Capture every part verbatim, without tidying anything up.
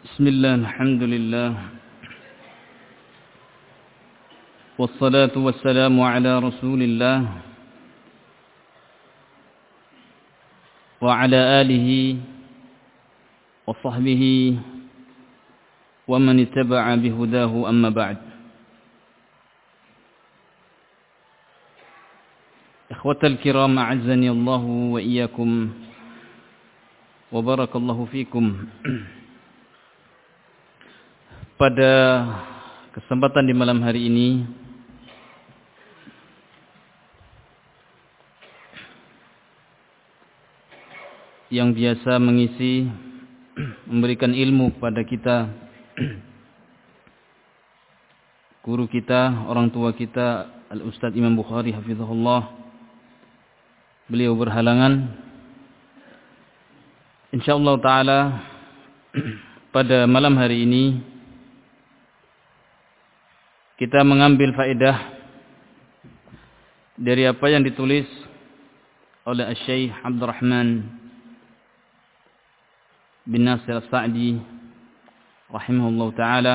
Bismillah, alhamdulillah. Wassalatu wassalamu ala rasulillah wa ala alihi wa sahbihi wa man ittaba'a bihudahu amma ba'd. Ikhwatal kiram, a'azzani Allahu wa iyyakum wa barakallahu fikum. Pada kesempatan di malam hari ini yang biasa mengisi memberikan ilmu kepada kita, guru kita, orang tua kita, Al-Ustadz Imam Bukhari hafizahullah, beliau berhalangan. Insyaallah ta'ala pada malam hari ini kita mengambil faedah dari apa yang ditulis oleh Syekh Abdurrahman bin Nasir As-Sa'di rahimahullah ta'ala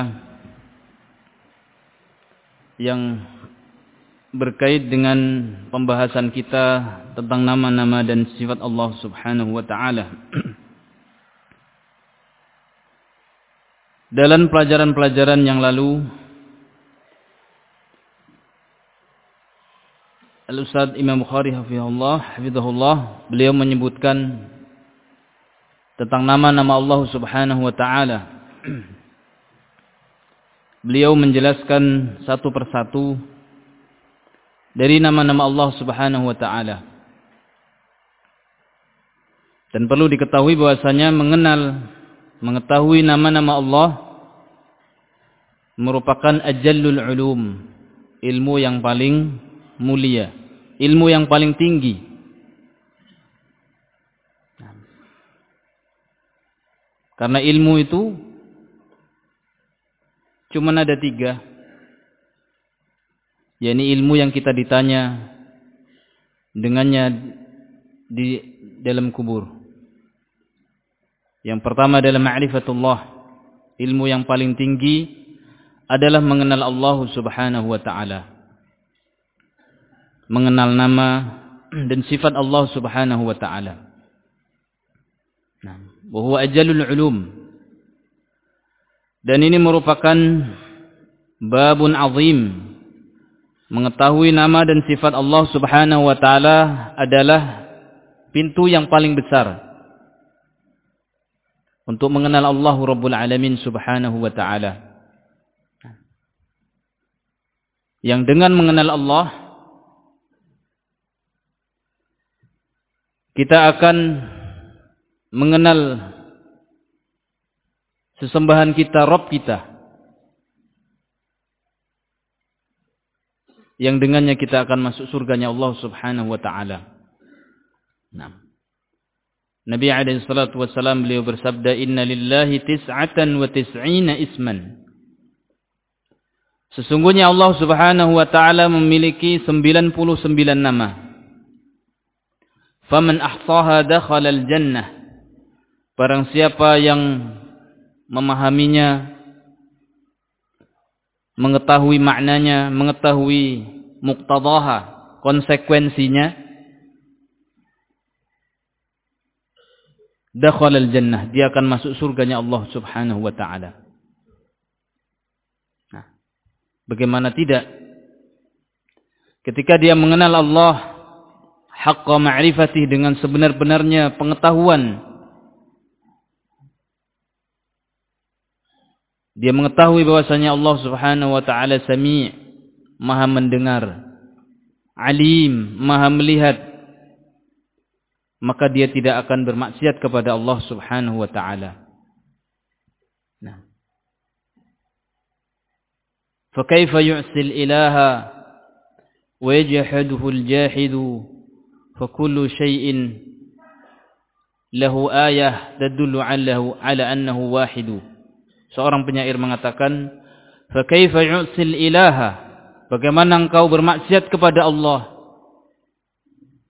yang berkait dengan pembahasan kita tentang nama-nama dan sifat Allah subhanahu wa ta'ala. Dalam pelajaran-pelajaran yang lalu, Al-Ustadz Imam Bukhari hafizahullah, hafizahullah, beliau menyebutkan tentang nama-nama Allah subhanahu wa ta'ala. Beliau menjelaskan satu persatu dari nama-nama Allah subhanahu wa ta'ala. Dan perlu diketahui bahwasanya mengenal, mengetahui nama-nama Allah merupakan ajallul ulum, ilmu yang paling mulia, ilmu yang paling tinggi. Karena ilmu itu cuma ada tiga, yakni ilmu yang kita ditanya dengannya di dalam kubur. Yang pertama adalah ma'rifatullah, ilmu yang paling tinggi adalah mengenal Allah subhanahu wa ta'ala, mengenal nama dan sifat Allah subhanahu wa ta'ala. Nah, wa huwa ajallul ulum. Dan ini merupakan babun azim. Mengetahui nama dan sifat Allah subhanahu wa ta'ala adalah pintu yang paling besar untuk mengenal Allah Rabbul Alamin subhanahu wa ta'ala. Yang dengan mengenal Allah, kita akan mengenal sesembahan kita, Rabb kita, yang dengannya kita akan masuk surganya Allah subhanahu wa ta'ala. Nah, Nabi alaihi salatu wassalam beliau bersabda, inna lillahi tis'atan wa tis'ina isman. Sesungguhnya Allah subhanahu wa ta'ala memiliki sembilan puluh sembilan nama. Faman ahsaha dakhala al-jannah. Barang siapa yang memahaminya, mengetahui maknanya, mengetahui muqtadaha, konsekuensinya, dakhala al-jannah, dia akan masuk surganya Allah subhanahu wa ta'ala. Nah, bagaimana tidak? Ketika dia mengenal Allah haqqa ma'rifatih, dengan sebenar-benarnya pengetahuan, dia mengetahui bahwasanya Allah subhanahu wa ta'ala sami', maha mendengar, alim, maha melihat, maka dia tidak akan bermaksiat kepada Allah subhanahu wa ta'ala. Nah, فَكَيْفَ يُعْسِي الْإِلَهَ وَيَجْحَدُهُ الْجَاحِدُ فَكُلُّ شَيْءٍ لَهُ آيَةٌ تَدُلُّ عَلَى أَنَّهُ وَاحِدٌ. Seorang penyair mengatakan, فَكَيْفَ يُعْسِي الْإِلَهَ, bagaimana engkau bermaksiat kepada Allah?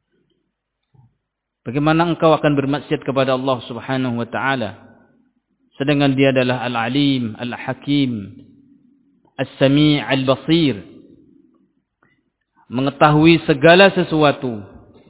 Bagaimana engkau akan bermaksiat kepada Allah subhanahu wa ta'ala? Sedangkan dia adalah Al-Alim, Al-Hakim, As-Sami' Al-Basir. Mengetahui segala sesuatu.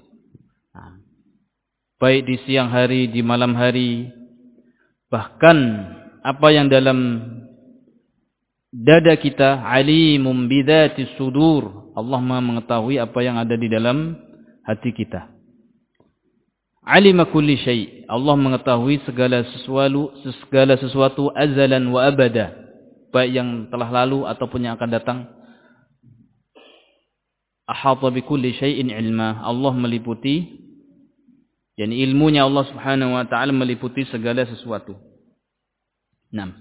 Baik di siang hari, di malam hari. Bahkan apa yang dalam dada kita, alimum bidzatis sudur. Allah Maha mengetahui apa yang ada di dalam hati kita. Alima kulli syai'. Allah mengetahui segala sesuatu, segala sesuatu azalan wa abada. Baik yang telah lalu ataupun yang akan datang. Ahata bi kulli syai'in ilma. Allah meliputi, yani ilmunya Allah Subhanahu wa taala meliputi segala sesuatu. enam.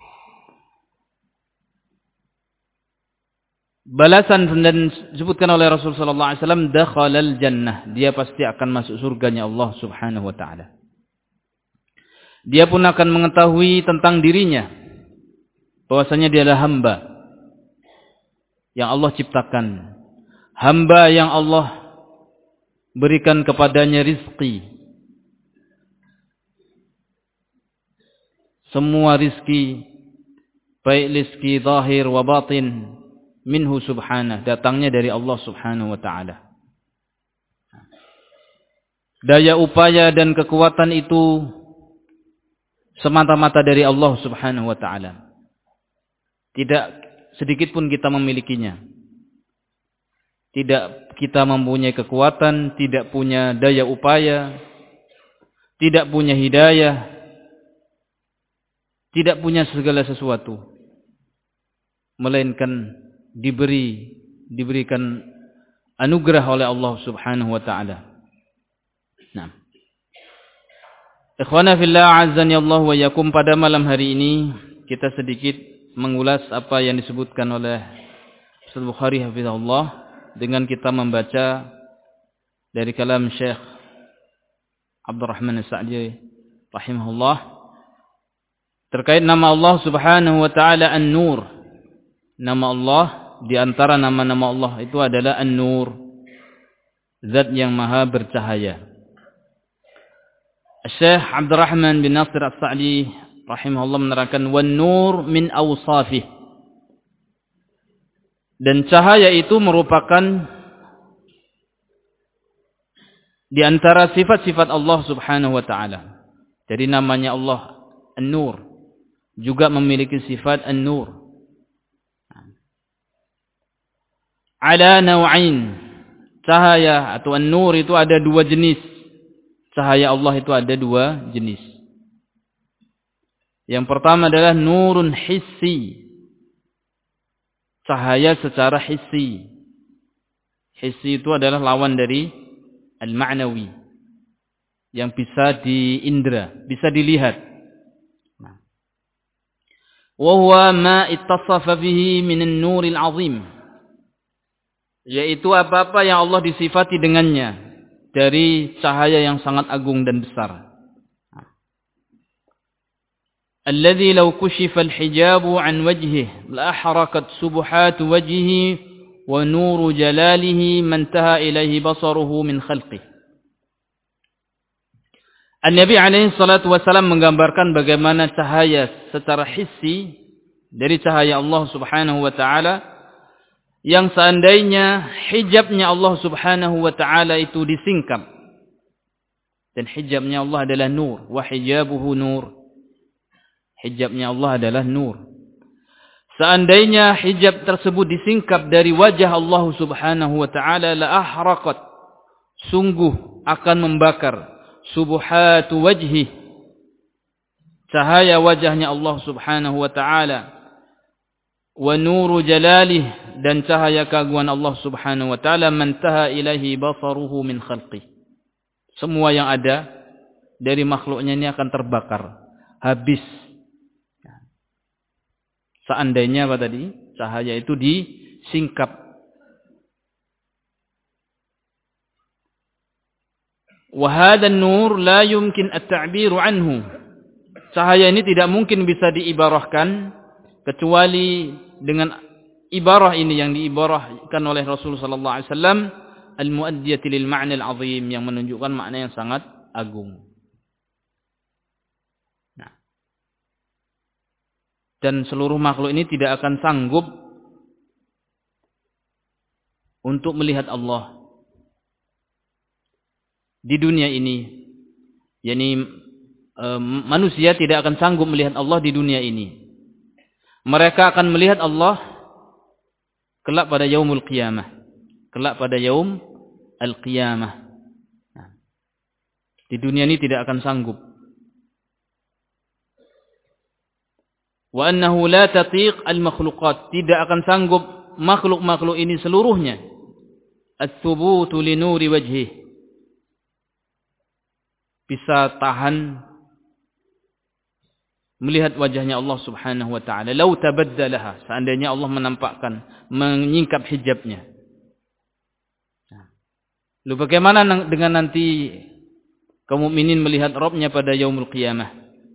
Balasan dan disebutkan oleh Rasul sallallahu alaihi wasallam, dakhalal jannah, dia pasti akan masuk surganya Allah Subhanahu wa taala. Dia pun akan mengetahui tentang dirinya bahwasanya dia adalah hamba yang Allah ciptakan, hamba yang Allah berikan kepadanya rizki. Semua rizki, baik rizki zahir wa batin, minhu subhanah, datangnya dari Allah Subhanahu wa taala. Daya upaya dan kekuatan itu semata-mata dari Allah Subhanahu wa taala. Tidak sedikit pun kita memilikinya. Tidak kita mempunyai kekuatan, tidak punya daya upaya, tidak punya hidayah, tidak punya segala sesuatu, melainkan diberi diberikan anugerah oleh Allah Subhanahu wa taala. Nah. Ikhwana fillah azzani Allah wa yakum, pada malam hari ini kita sedikit mengulas apa yang disebutkan oleh Ustaz Bukhari hafizahullah dengan kita membaca dari kalam Syekh Abdurrahman As-Sa'di rahimahullah terkait nama Allah Subhanahu wa taala An-Nur. Nama Allah, di antara nama-nama Allah itu adalah An-Nur, zat yang maha bercahaya. Syekh Abdurrahman bin Nasir As-Sa'di rahimahullah menerangkan, wan-nur min awsafih, dan cahaya itu merupakan di antara sifat-sifat Allah Subhanahu wa taala. Jadi namanya Allah An-Nur juga memiliki sifat An-Nur. Ala naw'ain, cahaya atau An-Nur itu ada dua jenis. Cahaya Allah itu ada dua jenis. Yang pertama adalah nurun hissi, cahaya secara hissi. Hissi itu adalah lawan dari al-ma'nawi, yang bisa diindra, bisa dilihat. Wa huwa ma ittasafa bihi min an-nuril 'azim, yaitu apa-apa yang Allah disifati dengannya dari cahaya yang sangat agung dan besar. Alladzi law kushifa al-hijabu 'an wajhihi la ahrakat subuhatu wajhihi wa nuru jalalihi man taha ilaihi basaruhu min khalqihi. An-Nabi alaihi salatu wasallam menggambarkan bagaimana cahaya secara hissi dari cahaya Allah Subhanahu wa taala, yang seandainya hijabnya Allah Subhanahu wa taala itu disingkap, dan hijabnya Allah adalah nur, wa hijabuhu nur, hijabnya Allah adalah nur. Seandainya hijab tersebut disingkap dari wajah Allah Subhanahu wa taala, la ahraqat, sungguh akan membakar, subuhatu wajhi, cahaya wajahnya Allah Subhanahu wa taala, wa nuru jalalih, dan cahaya keagungan Allah Subhanahu wa taala, man taha ilaihi basaruhu min khalqih. Semua yang ada dari makhluknya ini akan terbakar, habis. Seandainya apa tadi? Cahaya itu disingkap. Wa hadha an-nur la yumkin at-ta'bir anhu. Cahaya ini tidak mungkin bisa diibarahkan kecuali dengan ibarah ini yang diibarahkan oleh Rasulullah sallallahu alaihi wasallam, al-muaddiyati lil ma'na al-'azim, yang menunjukkan makna yang sangat agung. Nah, dan seluruh makhluk ini tidak akan sanggup untuk melihat Allah di dunia ini. Yani e, manusia tidak akan sanggup melihat Allah di dunia ini. Mereka akan melihat Allah kelak pada yaumul qiyamah. Kelak pada yaum al-qiyamah. Nah, di dunia ini tidak akan sanggup. Wa annahu la tatiq al-makhluqat. Tidak akan sanggup makhluk-makhluk ini seluruhnya. At-thubutu li nuri wajhih. Bisa tahan melihat wajahnya Allah Subhanahu wa taala. Lau tabaddalaha, seandainya Allah menampakkan, menyingkap hijabnya. Lalu bagaimana dengan nanti kaum mukminin melihat Rabbnya pada yaumul qiyamah?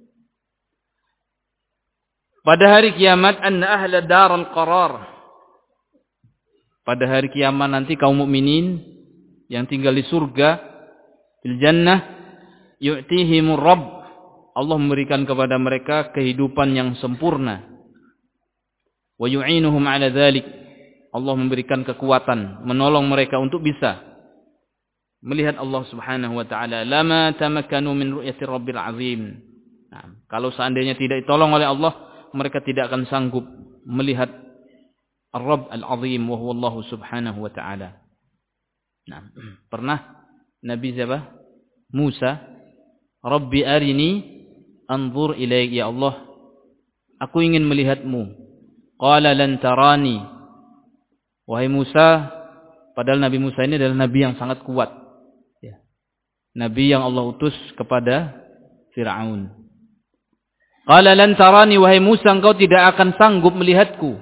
Pada hari kiamat, anna ahla darul qarar. Pada hari kiamat nanti kaum mukminin yang tinggal di surga, fil jannah, yu'tihimur Rabb. Allah memberikan kepada mereka kehidupan yang sempurna. Wa yu'inuhum 'ala dzalik. Allah memberikan kekuatan, menolong mereka untuk bisa melihat Allah Subhanahu wa taala. Lama tamakkanu min ru'yati Rabbil 'azim. Nah, kalau seandainya tidak ditolong oleh Allah, mereka tidak akan sanggup melihat Ar-Rabb Al-'Azim wa huwa Allah Subhanahu wa taala. Nah, pernah Nabi siapa? Musa, Rabbi arini anzur ilaik, ya Allah, aku ingin melihatmu. Qala lan tarani. Wahai Musa, padahal Nabi Musa ini adalah nabi yang sangat kuat. Ya. Nabi yang Allah utus kepada Fir'aun. Qala lan tarani, wahai Musa, engkau tidak akan sanggup melihatku.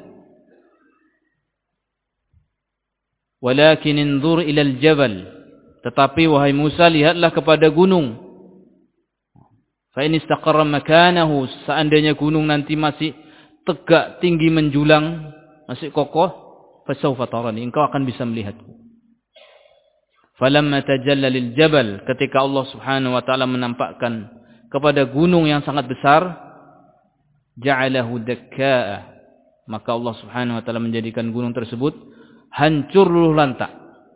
Walakin inzur ilal jabal. Tetapi wahai Musa, lihatlah kepada gunung. Fa in istaqarra makanahu, seandainya gunung nanti masih tegak, tinggi, menjulang, masih kokoh, fasawfa tarani, engkau akan bisa melihatku. Falamma tajalla lil jabal, ketika Allah Subhanahu wa taala menampakkan kepada gunung yang sangat besar, ja'alahu dakkaa, maka Allah Subhanahu wa taala menjadikan gunung tersebut hancur luluh lantak.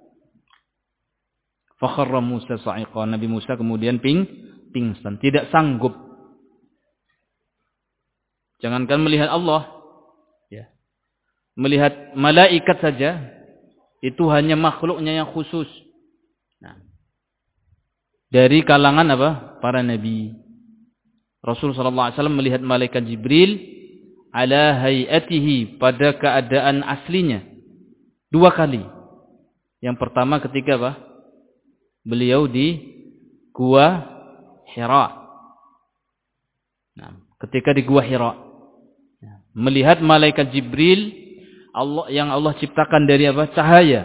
Fa kharra Musa sa'iqa, Nabi Musa kemudian ping pingsan, tidak sanggup. Jangankan melihat Allah, ya, melihat malaikat saja itu hanya makhluknya yang khusus. Nah, dari kalangan apa? Para nabi. Rasul sallallahu alaihi wasallam melihat malaikat Jibril ala hayatihi, pada keadaan aslinya, dua kali. Yang pertama ketika apa? Beliau di gua Hira. Nah, ketika di gua Hira, melihat malaikat Jibril, Allah yang Allah ciptakan dari apa? Cahaya.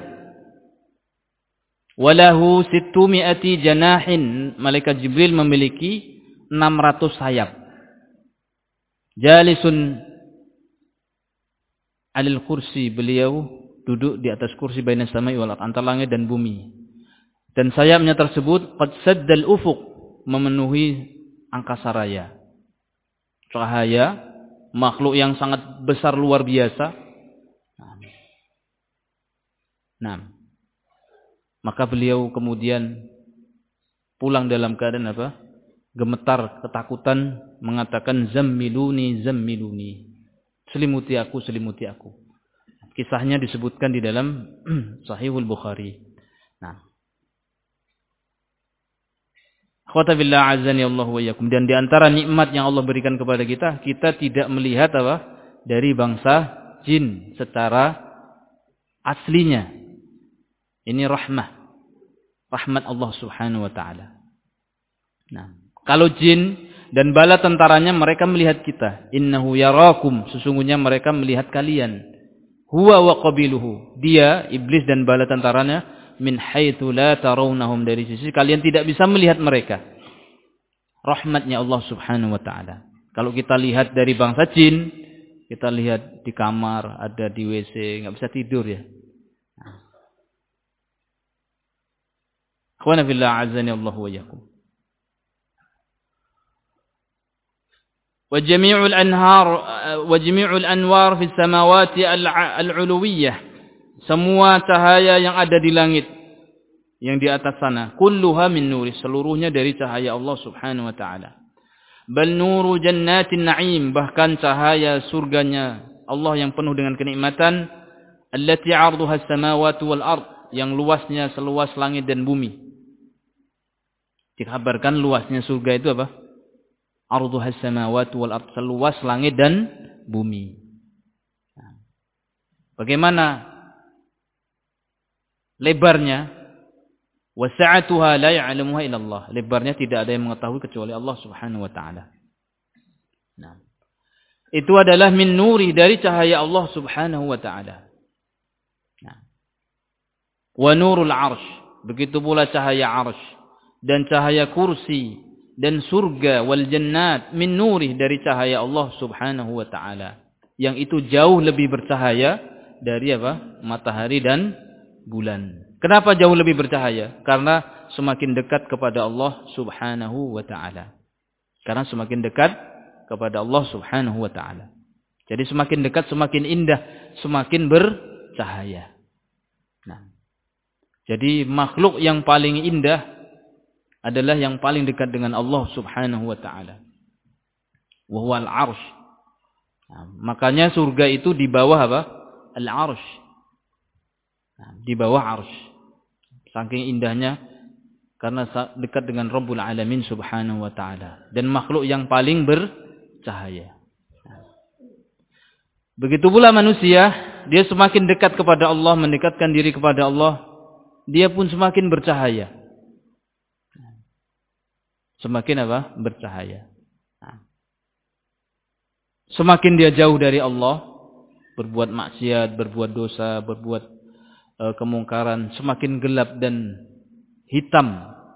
Walahu sittumi'ati janahin, malaikat Jibril memiliki enam ratus sayap. Jalisun alil kursi, beliau duduk di atas kursi bainas samai wal ardh, antara langit dan bumi. Dan sayapnya tersebut qad saddal ufuq, memenuhi angkasa raya. Cahaya, makhluk yang sangat besar luar biasa. Nah, maka beliau kemudian pulang dalam keadaan apa? Gemetar, ketakutan, mengatakan zammiluni zammiluni. Selimuti aku, selimuti aku. Kisahnya disebutkan di dalam Sahihul Bukhari. Nah, Khawata billah azani Allah wa iyyakum. Dan di antara nikmat yang Allah berikan kepada kita, kita tidak melihat apa? Dari bangsa jin secara aslinya. Ini rahmah. Rahmat Allah Subhanahu wa taala. Nah, kalau jin dan bala tentaranya mereka melihat kita. Innahu yarakum, sesungguhnya mereka melihat kalian. Huwa wa qabiluhu. Dia, iblis dan bala tentaranya, min haitsu la tarawnahum, dari sisi kalian tidak bisa melihat mereka. Rahmatnya Allah Subhanahu wa taala. Kalau kita lihat dari bangsa jin, kita lihat di kamar, ada di W C, enggak bisa tidur ya. Akhwana fillah azani Allah wa iyyakum. Wa jami'ul anhar wa jami'ul anwar fis samawati al-'uluwiyyah. Semua cahaya yang ada di langit yang di atas sana, kulluha min nuri, seluruhnya dari cahaya Allah Subhanahu wa taala. Bal nuru jannatin na'im, bahkan cahaya surganya Allah yang penuh dengan kenikmatan, allati 'arduha as-samawati wal ard, yang luasnya seluas langit dan bumi. Dikabarkan luasnya surga itu apa? 'Arduha as-samawati wal ard, seluas langit dan bumi. Bagaimana lebarnya? Wasa'atuha la ya'lamuha illallah. Lebarnya tidak ada yang mengetahui kecuali Allah Subhanahu wa taala. Nah, itu adalah min nuri, dari cahaya Allah Subhanahu wa taala. Nah. Wa nurul 'arsy, begitu pula cahaya 'arsy dan cahaya kursi dan surga wal jannat min nuri, dari cahaya Allah Subhanahu wa taala. Yang itu jauh lebih bercahaya dari apa? Matahari dan bulan. Kenapa jauh lebih bercahaya? Karena semakin dekat kepada Allah Subhanahu wa taala. Karena semakin dekat kepada Allah Subhanahu wa taala. Jadi semakin dekat semakin indah, semakin bercahaya. Nah. Jadi makhluk yang paling indah adalah yang paling dekat dengan Allah Subhanahu wa taala. Wa huwal 'arsy. Nah, makanya surga itu di bawah apa? Al-'arsy. Nah, di bawah 'arsy. Saking indahnya, karena dekat dengan Rabbul Alamin Subhanahu wa taala, dan makhluk yang paling bercahaya. Begitu pula manusia, dia semakin dekat kepada Allah, mendekatkan diri kepada Allah, dia pun semakin bercahaya. Semakin apa? Bercahaya. Semakin dia jauh dari Allah, berbuat maksiat, berbuat dosa, berbuat kemungkaran, semakin gelap dan hitam.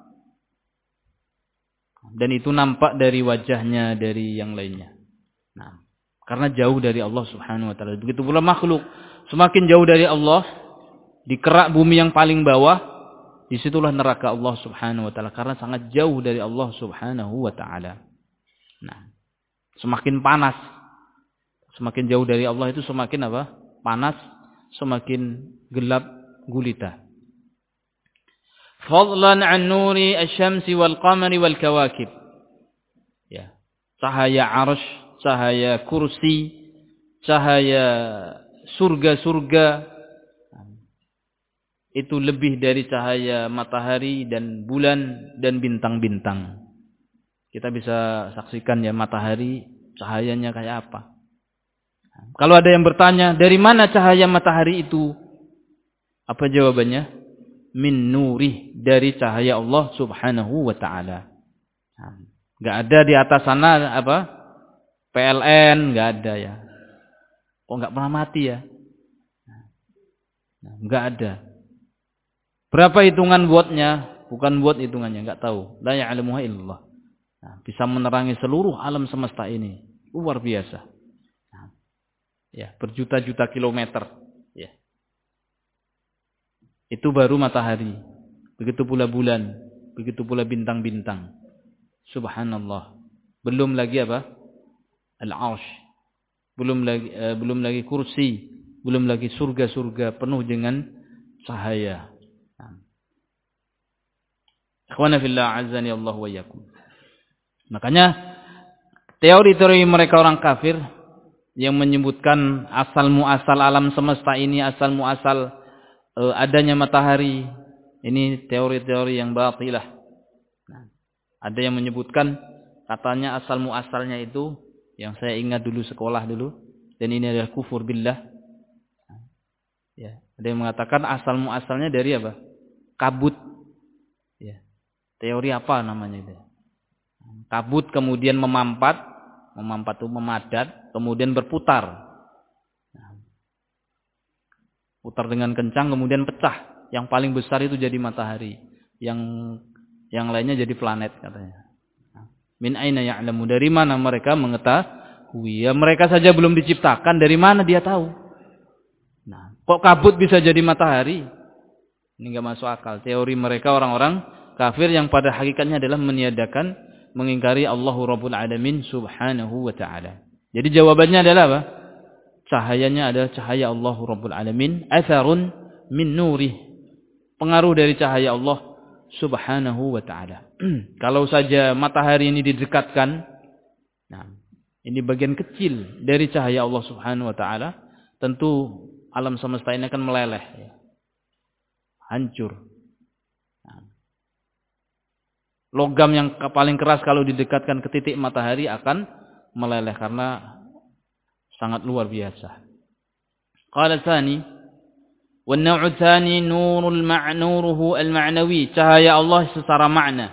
Dan itu nampak dari wajahnya, dari yang lainnya. Nah, karena jauh dari Allah Subhanahu wa taala. Begitu pula makhluk, semakin jauh dari Allah, di kerak bumi yang paling bawah, disitulah neraka Allah Subhanahu wa taala, karena sangat jauh dari Allah Subhanahu wa taala. Nah, semakin panas. Semakin jauh dari Allah itu semakin apa? Panas, semakin gelap gulita. Fadlan an nuri asy-syamsi wal qamari wal kawakib. Ya, cahaya 'arsy, cahaya kursi, cahaya surga-surga itu lebih dari cahaya matahari dan bulan dan bintang-bintang. Kita bisa saksikan ya matahari, cahayanya kayak apa. Kalau ada yang bertanya, dari mana cahaya matahari itu? Apa jawabannya? Min nurih, dari cahaya Allah Subhanahu wa taala. Enggak ada di atas sana apa? P L N, enggak ada ya. Kok enggak pernah mati ya? Enggak ada. Berapa hitungan wattnya? Bukan watt hitungannya, enggak tahu. La ya'lamuha illallah. Nah, bisa menerangi seluruh alam semesta ini. Luar biasa. Nah, ya, berjuta-juta kilometer. Ya. Itu baru matahari. Begitu pula bulan, begitu pula bintang-bintang. Subhanallah. Belum lagi apa? Al-'arsy. Belum lagi uh, belum lagi kursi, belum lagi surga-surga penuh dengan cahaya. Ikhwana fillah azani Allah wa iyyakum. Makanya teori-teori mereka orang kafir yang menyebutkan asal muasal alam semesta ini, asal muasal uh, adanya matahari, ini teori-teori yang batilah. Nah, ada yang menyebutkan katanya asal muasalnya itu, yang saya ingat dulu sekolah dulu, dan ini adalah kufur billah. Ya, ada yang mengatakan asal muasalnya dari apa? Kabut. Ya. Teori apa namanya itu? Kabut kemudian memampat, memampat itu memadat, kemudian berputar. Putar dengan kencang kemudian pecah. Yang paling besar itu jadi matahari, yang yang lainnya jadi planet katanya. Min aina ya'lamu, dari mana mereka mengetahui? Ya mereka saja belum diciptakan, dari mana dia tahu? Nah, kok kabut bisa jadi matahari? Ini enggak masuk akal. Teori mereka orang-orang kafir yang pada hakikatnya adalah meniadakan mengingkari Allahu Rabbul Alamin subhanahu wa ta'ala. Jadi jawabannya adalah apa? Cahayanya adalah cahaya Allahu Rabbul Alamin. Atharun min nurih. Pengaruh dari cahaya Allah subhanahu wa ta'ala. Kalau saja matahari ini didekatkan, nah, ini bagian kecil dari cahaya Allah subhanahu wa ta'ala, tentu alam semesta ini akan meleleh. Ya. Hancur. Nah. Logam yang paling keras kalau didekatkan ke titik matahari akan meleleh karena sangat luar biasa. Qala tsani, wan naw'u tsani nurul ma'nuruhu al-ma'nawi, cahaya Allah secara makna.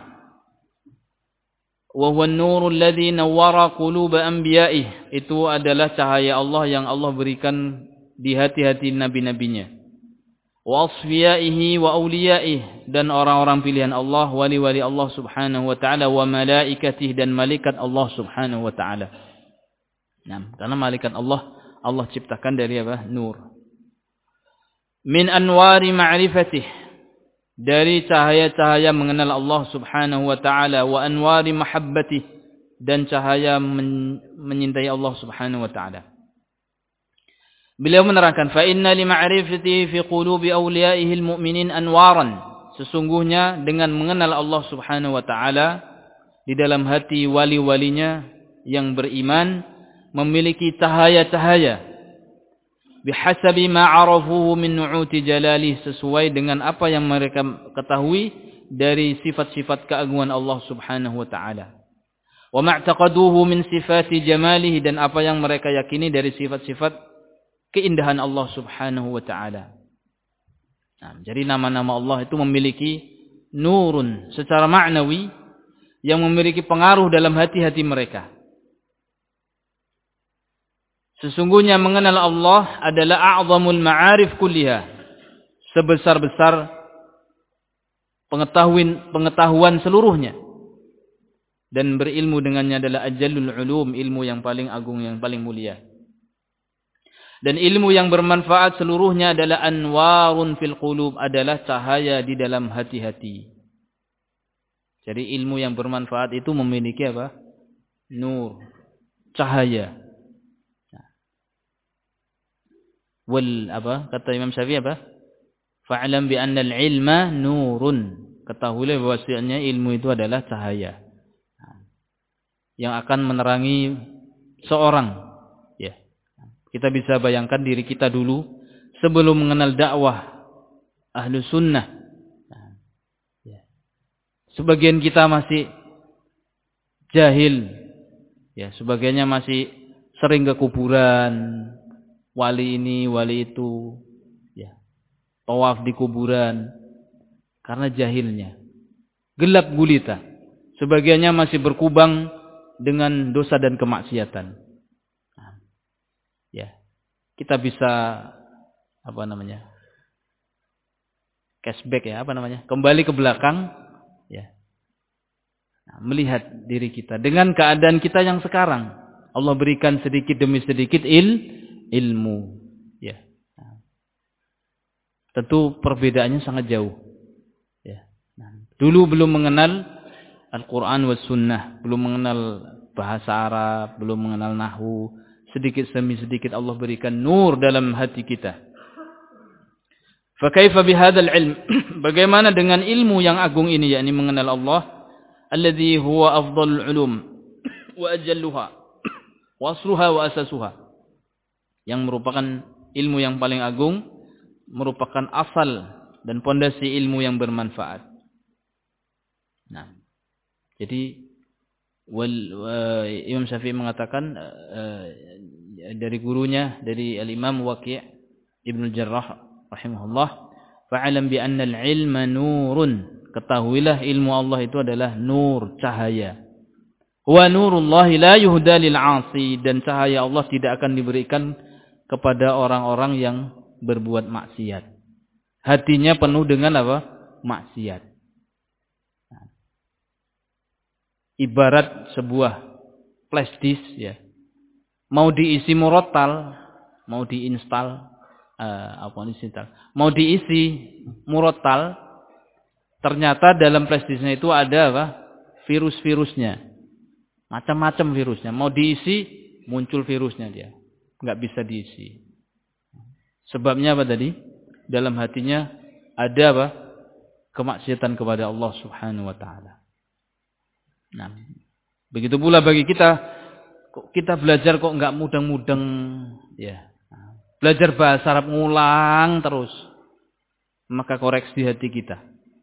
Wa huwa an-nuru alladhi nawwara qulub anbiya'ih, itu adalah cahaya Allah yang Allah berikan di hati-hati nabi-nabinya. Wa asfiyaihi wa awliyaihi, dan orang-orang pilihan Allah, wali-wali Allah subhanahu wa ta'ala, wa malaikatih, dan malaikat Allah subhanahu wa ta'ala. Nah, karena malaikat Allah Allah ciptakan dari apa? Nur. Min anwari ma'rifatih, dari cahaya-cahaya mengenal Allah subhanahu wa ta'ala, wa anwari mahabbatih, dan cahaya men menyintai Allah subhanahu wa ta'ala. Beliau menerangkan, fa inna li ma'rifati fi qulubi awliyaihi almu'minin anwaran, sesungguhnya dengan mengenal Allah subhanahu wa ta'ala di dalam hati wali-walinya yang beriman memiliki cahaya-cahaya bihasabi ma 'arafuhu min nu'uti jalali, sesuai dengan apa yang mereka ketahui dari sifat-sifat keagungan Allah subhanahu wa ta'ala, wa ma'taqaduhu min sifati jamalihi, dan apa yang mereka yakini dari sifat-sifat keindahan Allah subhanahu wa ta'ala. Nah, jadi nama-nama Allah itu memiliki nurun secara maknawi yang memiliki pengaruh dalam hati-hati mereka. Sesungguhnya mengenal Allah adalah a'zamul ma'arif kulliha, sebesar-besar pengetahuan pengetahuan seluruhnya, dan berilmu dengannya adalah ajallul ulum, ilmu yang paling agung, yang paling mulia. Dan ilmu yang bermanfaat seluruhnya adalah anwarun fil qulub, adalah cahaya di dalam hati-hati. Jadi ilmu yang bermanfaat itu memiliki apa? Nur, cahaya. Wal apa? Kata Imam Syafi'i apa? Fa'lam bi anna al-ilma nurun. Ketahuilah bahwasanya ilmu itu adalah cahaya yang akan menerangi seorang. Kita bisa bayangkan diri kita dulu sebelum mengenal dakwah ahlu sunnah. Sebagian kita masih jahil, ya, sebagiannya masih sering ke kuburan, wali ini, wali itu, ya, tawaf di kuburan karena jahilnya. Gelap gulita. Sebagiannya masih berkubang dengan dosa dan kemaksiatan. Ya, kita bisa apa namanya? Cashback ya, apa namanya? Kembali ke belakang, ya. Nah, melihat diri kita dengan keadaan kita yang sekarang. Allah berikan sedikit demi sedikit il ilmu, ya. Nah, tentu perbedaannya sangat jauh. Ya. Nah, dulu belum mengenal Al-Qur'an was sunnah, belum mengenal bahasa Arab, belum mengenal nahwu. Sedikit demi sedikit Allah berikan nur dalam hati kita. Fa kaifa bihadzal ilm? Bagaimana dengan ilmu yang agung ini, yakni mengenal Allah, alladzi huwa afdhalul ulum wa ajalluha wa asluha wa asasuha, yang merupakan ilmu yang paling agung, merupakan asal dan pondasi ilmu yang bermanfaat. Nah, jadi Wal, uh, Imam Syafi'i mengatakan uh, dari gurunya, dari Al-Imam Waqi' Ibnu Jarrah rahimahullah, fa'alam bi anna al-ilma nurun, ketahuilah ilmu Allah itu adalah nur, cahaya. Wa nurullahi la yuhda lil 'asi, dan cahaya Allah tidak akan diberikan kepada orang-orang yang berbuat maksiat. Hatinya penuh dengan apa? Maksiat. Ibarat sebuah flash disk, ya, mau diisi murotal, mau diinstal, uh, apa diinstal, mau diisi murotal, ternyata dalam flash disknya itu ada apa? Virus-virusnya. Macam-macam virusnya. Mau diisi, muncul virusnya dia. Enggak bisa diisi. Sebabnya apa tadi? Dalam hatinya ada apa? Kemaksiatan kepada Allah Subhanahu wa taala. Nah, begitu pula bagi kita, kok kita belajar kok enggak mudeng-mudeng ya. Belajar bahasa Arab ngulang terus. Maka koreksi hati kita.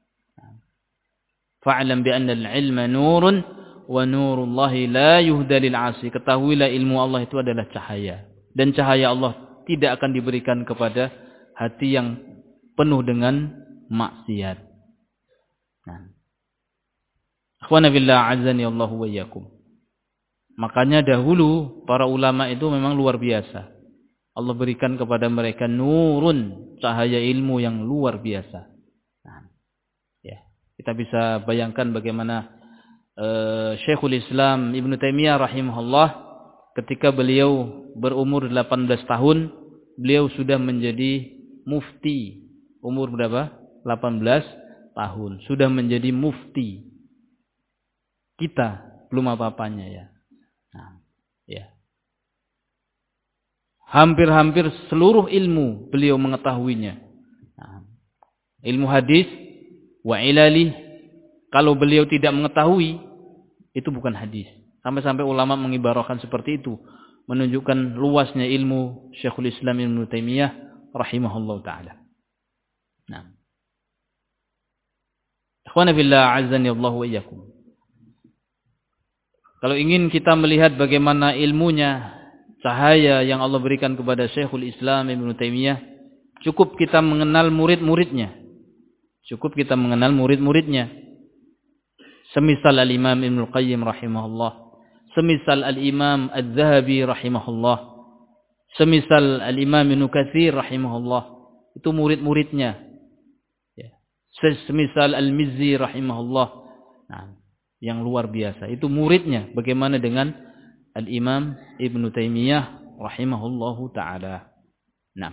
Fa'lam bi anna al-'ilma nurun wa nurullahi la yuhda lil 'asi. Ketahuilah ilmu Allah itu adalah cahaya, dan cahaya Allah tidak akan diberikan kepada hati yang penuh dengan maksiat. Nah. Akhwana billah azani Allah wa iyyakum. Makanya dahulu para ulama itu memang luar biasa. Allah berikan kepada mereka nurun, cahaya ilmu yang luar biasa. Nah, ya, kita bisa bayangkan bagaimana uh, Syekhul Islam Ibnu Taimiyah rahimahullah ketika beliau berumur delapan belas tahun, beliau sudah menjadi mufti. Umur berapa? delapan belas tahun. Sudah menjadi mufti. Kita belum apa-apanya ya. Nah, ya. Hampir-hampir seluruh ilmu beliau mengetahuinya. Nah, ilmu hadis wa ilali, kalau beliau tidak mengetahui, itu bukan hadis. Sampai-sampai ulama mengibarahkan seperti itu, menunjukkan luasnya ilmu Syekhul Islam Ibnu Taimiyah rahimahullah taala. Nah. Ikhwana fillah azzani Allah wa iyyakum. Kalau ingin kita melihat bagaimana ilmunya, cahaya yang Allah berikan kepada Syekhul Islam Ibnu Taimiyah, cukup kita mengenal murid-muridnya. Cukup kita mengenal murid-muridnya. Semisal Al-Imam Ibnu Qayyim rahimahullah, semisal Al-Imam Adz-Dzahabi rahimahullah, semisal Al-Imam Ibnu Katsir rahimahullah, itu murid-muridnya. Ya. Semisal Al-Mizzi rahimahullah. Nah, yang luar biasa. Itu muridnya. Bagaimana dengan Al-Imam Ibnu Taimiyah rahimahullahu ta'ala. Nah.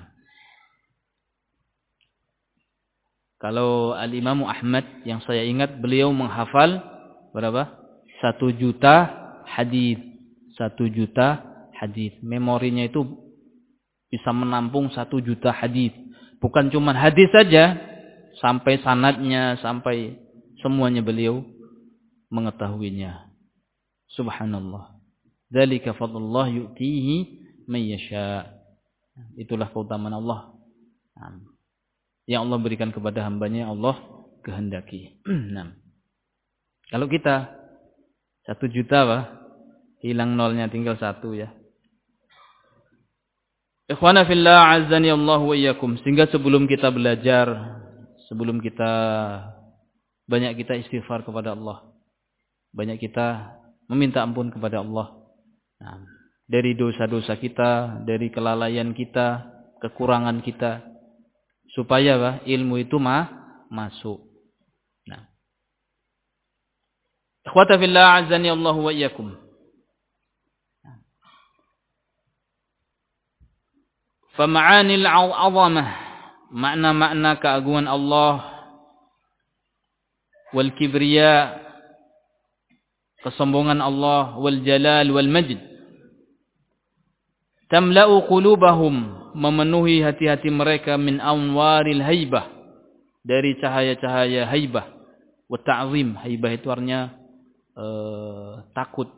Kalau Al-Imam Ahmad yang saya ingat, beliau menghafal berapa? Satu juta hadis. Satu juta hadis. Memorinya itu bisa menampung satu juta hadis. Bukan cuma hadis saja, sampai sanadnya, sampai semuanya beliau mengetahuinya. Subhanallah. Dzalika fadlullah yu'tihi may yasha. Itulah keutamaan Allah yang Allah berikan kepada hambanya, Allah kehendaki. Nah, kalau kita satu juta, bah, hilang nolnya tinggal satu ya. Ikhwana fillah azzani Allah wa iyyakum. Sehingga sebelum kita belajar, sebelum kita banyak kita istighfar kepada Allah, banyak kita meminta ampun kepada Allah. Nah, dari dosa-dosa kita, dari kelalaian kita, kekurangan kita, supaya bah, ilmu itu mah masuk. Nah, ikhwata fillah azzani Allah wa iyyakum. Fa ma'anil 'azamah, makna-makna keagungan Allah, wal kibriya, kesombongan Allah, wal jalal wal majd, tamla'u qulubahum, memenuhi hati-hati mereka, min anwaril haibah, dari cahaya-cahaya haibah, wa ta'zim. Haibah itu artinya uh, takut,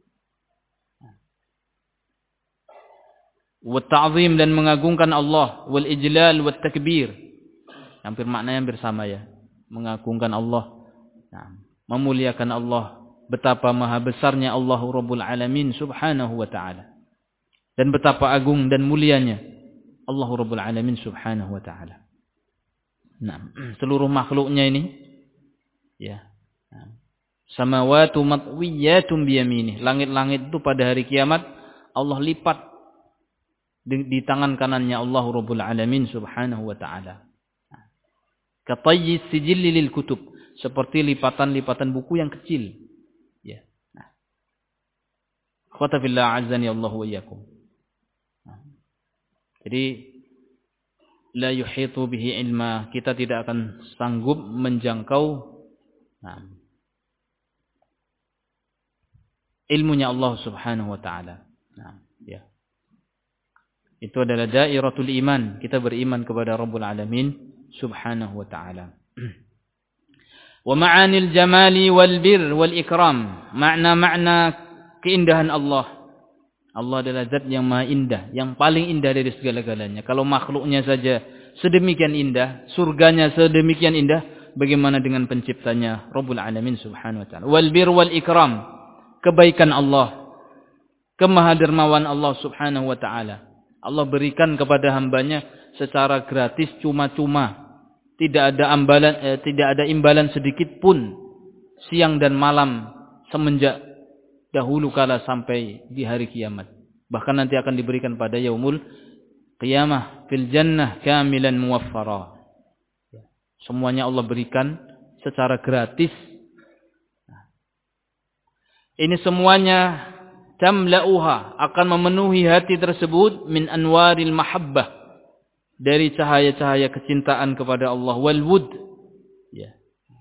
wa ta'zim, dan mengagungkan Allah, wal ijlal wat takbir, hampir maknanya hampir sama ya, mengagungkan Allah, nah, memuliakan Allah. Betapa maha besarnya Allah Rabbul Alamin subhanahu wa ta'ala, dan betapa agung dan mulianya Allah Rabbul Alamin subhanahu wa ta'ala. Nah, seluruh makhluknya ini ya, samawatu matwiyatun biyaminih, langit-langit itu pada hari kiamat Allah lipat di, di tangan kanannya Allah Rabbul Alamin subhanahu wa ta'ala. Katayyi sijilli lil kutub, seperti lipatan-lipatan buku yang kecil. Ya. Nah. Khawata fillah azzani Allah wa iyyakum. Nah. Jadi la yuhitu bihi ilma, kita tidak akan sanggup menjangkau nah, ilmunya Allah Subhanahu wa taala. Nah, ya. Itu adalah dairatul iman. Kita beriman kepada Rabbul Alamin Subhanahu wa taala. Wa ma'anil jamali wal bir wal ikram. Makna-makna keindahan Allah. Allah adalah zat yang maha indah, yang paling indah dari segala-galanya. Kalau makhluknya saja sedemikian indah, surganya sedemikian indah, bagaimana dengan penciptanya Rabbul Alamin Subhanahu wa taala. Wal bir wal ikram, kebaikan Allah, kemahadermawan Allah Subhanahu wa taala. Allah berikan kepada hambanya secara gratis, cuma-cuma. Tidak ada imbalan, eh, tidak ada imbalan sedikit pun siang dan malam semenjak dahulu kala sampai di hari kiamat. Bahkan nanti akan diberikan pada yaumul qiyamah fil jannah kamilan muwaffara. Semuanya Allah berikan secara gratis. Ini semuanya tamla'uha, akan memenuhi hati tersebut min anwaril mahabbah, dari cahaya-cahaya kecintaan kepada Allah, wal wud, ya,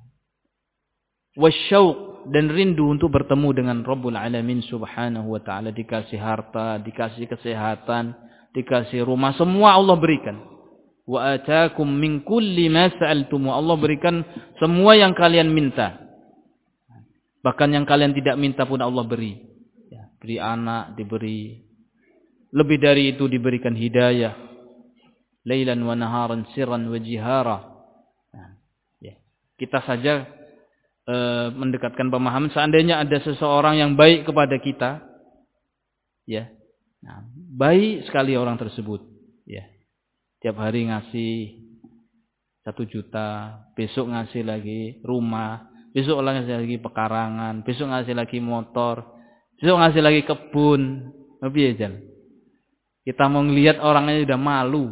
wasyauq, dan rindu untuk bertemu dengan Rabbul Alamin Subhanahu wa taala. Dikasih harta, dikasih kesehatan, dikasih rumah, semua Allah berikan. Wa ataakum min kulli ma sa'altum, Allah berikan semua yang kalian minta. Bahkan yang kalian tidak minta pun Allah beri. Ya, beri anak, diberi. Lebih dari itu diberikan hidayah. Lailan wa naharan sirran wa jihara. Nah, ya. Kita saja e, mendekatkan pemahaman, seandainya ada seseorang yang baik kepada kita, ya, nah, baik sekali orang tersebut, ya, tiap hari ngasih satu juta, besok ngasih lagi rumah, besok ngasih lagi pekarangan, besok ngasih lagi motor, besok ngasih lagi kebun, lebih aja. Kita mau ngelihat orangnya sudah malu.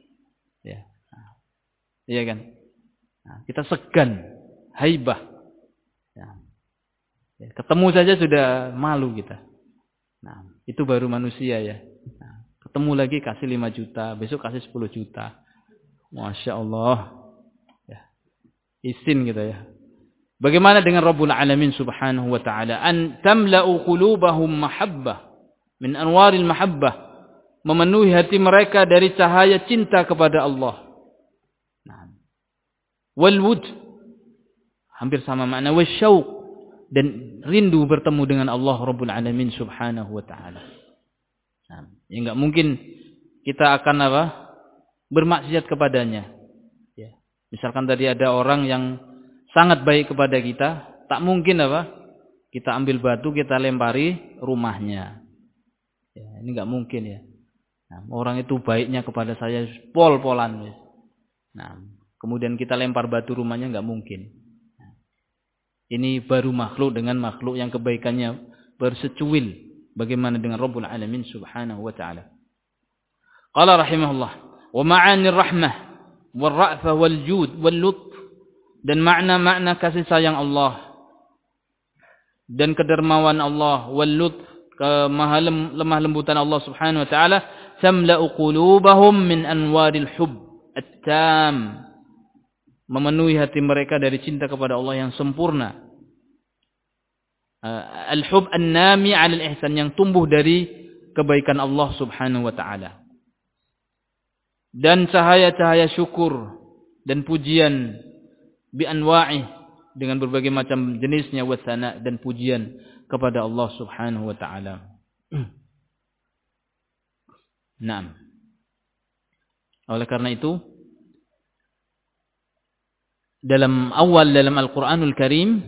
Iya kan? Nah, kita segan, haibah. Ya. Ya, ketemu saja sudah malu kita. Nah, itu baru manusia ya. Nah, ketemu lagi kasih lima juta, besok kasih sepuluh juta. Masya Allah. Ya. Isin gitu ya. Bagaimana dengan Rabbul Alamin Subhanahu wa taala? An tamla'u qulubahum mahabbah min anwaril mahabbah. Memenuhi hati mereka dari cahaya cinta kepada Allah. Wal wud, hampir sama makna, wasyauq, dan rindu bertemu dengan Allah Rabbul Alamin Subhanahu wa taala. Nah, ya enggak mungkin kita akan apa? Bermaksiat kepadanya. Ya. Misalkan tadi ada orang yang sangat baik kepada kita, tak mungkin apa? Kita ambil batu, kita lempari rumahnya. Ya, ini enggak mungkin ya. Nah, orang itu baiknya kepada saya pol-polan. Nah, kemudian kita lempar batu rumahnya, enggak mungkin. Ini baru makhluk dengan makhluk yang kebaikannya bersecuil. Bagaimana dengan Rabbul Alamin Subhanahu wa taala? Qala rahimahullah, wa ma'anir rahmah wal ra'fah wal jud wal lutf, dan makna-makna kasih sayang Allah dan kedermawan Allah, wal lutf, kemaha lemah lembutan Allah Subhanahu wa taala, tamla'u qulubahum min anwaril hubb at-tam, memenuhi hati mereka dari cinta kepada Allah yang sempurna. Al-hub an-nami 'ala al-ihsan, yang tumbuh dari kebaikan Allah Subhanahu wa taala. Dan cahaya-cahaya syukur dan pujian bi anwa'i, dengan berbagai macam jenisnya, wa sana, dan pujian kepada Allah Subhanahu wa taala. Naam. Oleh karena itu, dalam awal dalam Al-Quranul Karim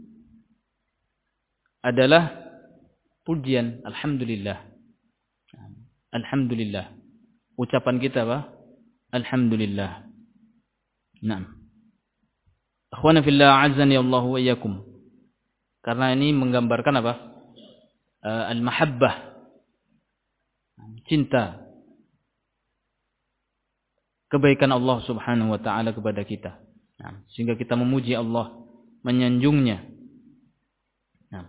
adalah pujian, alhamdulillah. Alhamdulillah. Ucapan kita apa? Alhamdulillah. Naam. Akhwana fillah, azani Allah wa iyyakum. Karena ini menggambarkan apa? Uh, al-mahabbah. Cinta. Kebaikan Allah Subhanahu wa taala kepada kita. Nah, sehingga kita memuji Allah, menyanjungnya. Nah.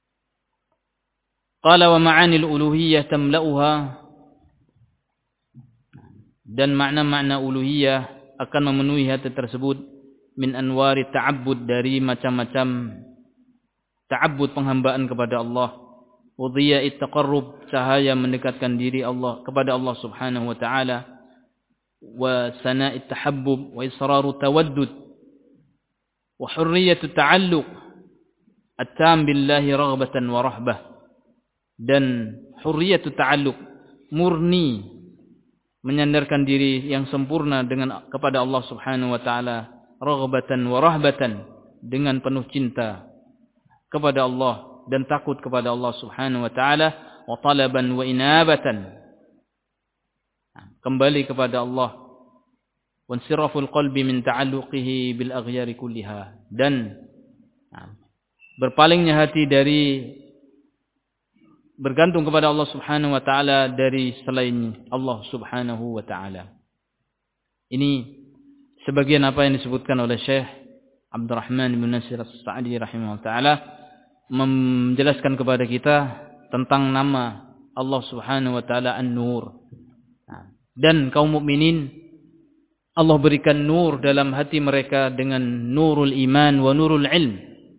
Qala wa ma'anil uluhiyyah tamla'uha, dan makna-makna uluhiyah akan memenuhi hati tersebut min anwari ta'abbud, dari macam-macam ta'abbud, penghambaan kepada Allah, wa dhiya'it taqarrub, cahaya mendekatkan diri Allah kepada Allah Subhanahu wa taala, wa sana'it tahabbub wa israru tawaddud wa hurriyatu ta'alluq at-tam billahi raghbatan wa rahbah, dan hurriyatu ta'alluq, murni menyandarkan diri yang sempurna dengan kepada Allah Subhanahu wa taala, raghbatan wa rahbatan, dengan penuh cinta kepada Allah dan takut kepada Allah Subhanahu wa taala, wa talaban wa inabatan, kembali kepada Allah, wa insiraful qalbi min ta'alluqihi bil aghyari kulliha, dan berpalingnya hati dari bergantung kepada Allah Subhanahu wa taala dari selain Allah Subhanahu wa taala. Ini sebagian apa yang disebutkan oleh Syekh Abdurrahman bin Nasir As-Sa'di rahimahullah taala, menjelaskan kepada kita tentang nama Allah Subhanahu wa taala An-Nur. Dan kaum mukminin Allah berikan nur dalam hati mereka dengan nurul iman wa nurul ilm,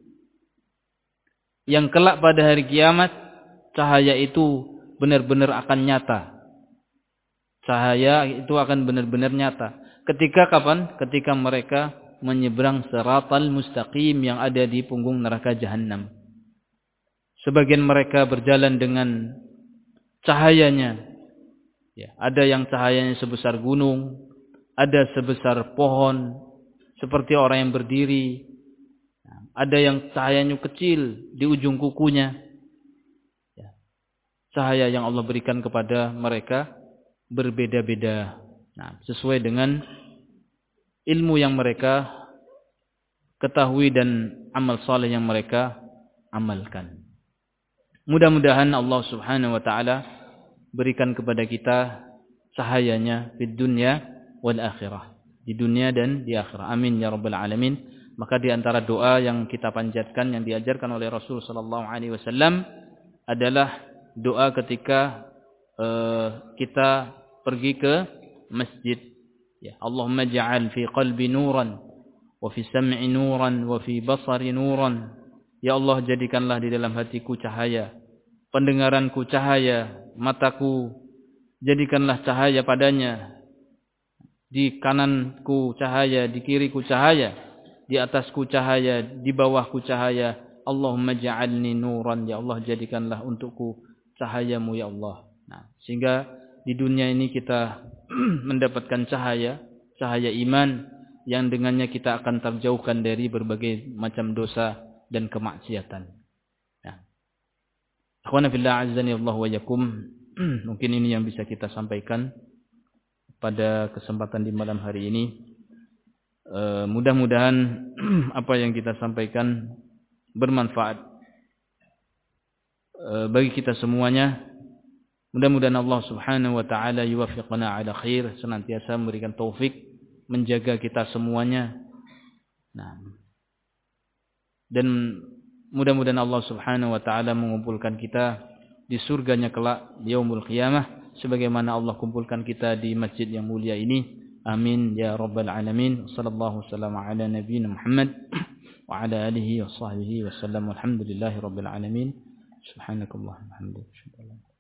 yang kelak pada hari kiamat cahaya itu benar-benar akan nyata. Cahaya itu akan benar-benar nyata. Ketika kapan? Ketika mereka menyeberang siratal mustaqim yang ada di punggung neraka jahanam. Sebagian mereka berjalan dengan cahayanya. Ya, ada yang cahayanya sebesar gunung, ada sebesar pohon, seperti orang yang berdiri. Ada yang cahayanya kecil di ujung kukunya. Cahaya yang Allah berikan kepada mereka berbeda-beda. Nah, sesuai dengan ilmu yang mereka ketahui dan amal saleh yang mereka amalkan. Mudah-mudahan Allah Subhanahu wa taala berikan kepada kita cahayanya di dunia wal akhirah, di dunia dan di akhirat. Amin ya rabbal alamin. Maka di antara doa yang kita panjatkan yang diajarkan oleh Rasul sallallahu alaihi wasallam adalah doa ketika uh, kita pergi ke masjid. Ya, Allahumma ja'al fi qalbi nuran wa fi sam'i nuran wa fi basari nuran. Ya Allah, jadikanlah di dalam hatiku cahaya, pendengaranku cahaya, mataku jadikanlah cahaya padanya, di kananku cahaya, di kiriku cahaya, di atasku cahaya, di bawahku cahaya. Allahumma ja'alni nuran, ya Allah jadikanlah untukku cahayamu ya Allah. Nah, sehingga di dunia ini kita mendapatkan cahaya, cahaya iman yang dengannya kita akan terjauhkan dari berbagai macam dosa dan kemaksiatan. Nah, akhwana fillah azzani Allah wa yakum. Mungkin ini yang bisa kita sampaikan pada kesempatan di malam hari ini. E, mudah-mudahan apa yang kita sampaikan bermanfaat bagi kita semuanya. Mudah-mudahan Allah Subhanahu wa taala yuwaffiqna ala khair, senantiasa memberikan taufik menjaga kita semuanya. Nah, dan mudah-mudahan Allah Subhanahu wa taala mengumpulkan kita di surganya kelak di yaumul qiyamah sebagaimana Allah kumpulkan kita di masjid yang mulia ini. Amin ya rabbal alamin. Sallallahu wasallam ala nabiyyina Muhammad wa ala alihi wa sahbihi wasallam. Alhamdulillahirabbil alamin. Subhanakallahumma wa bihamdika.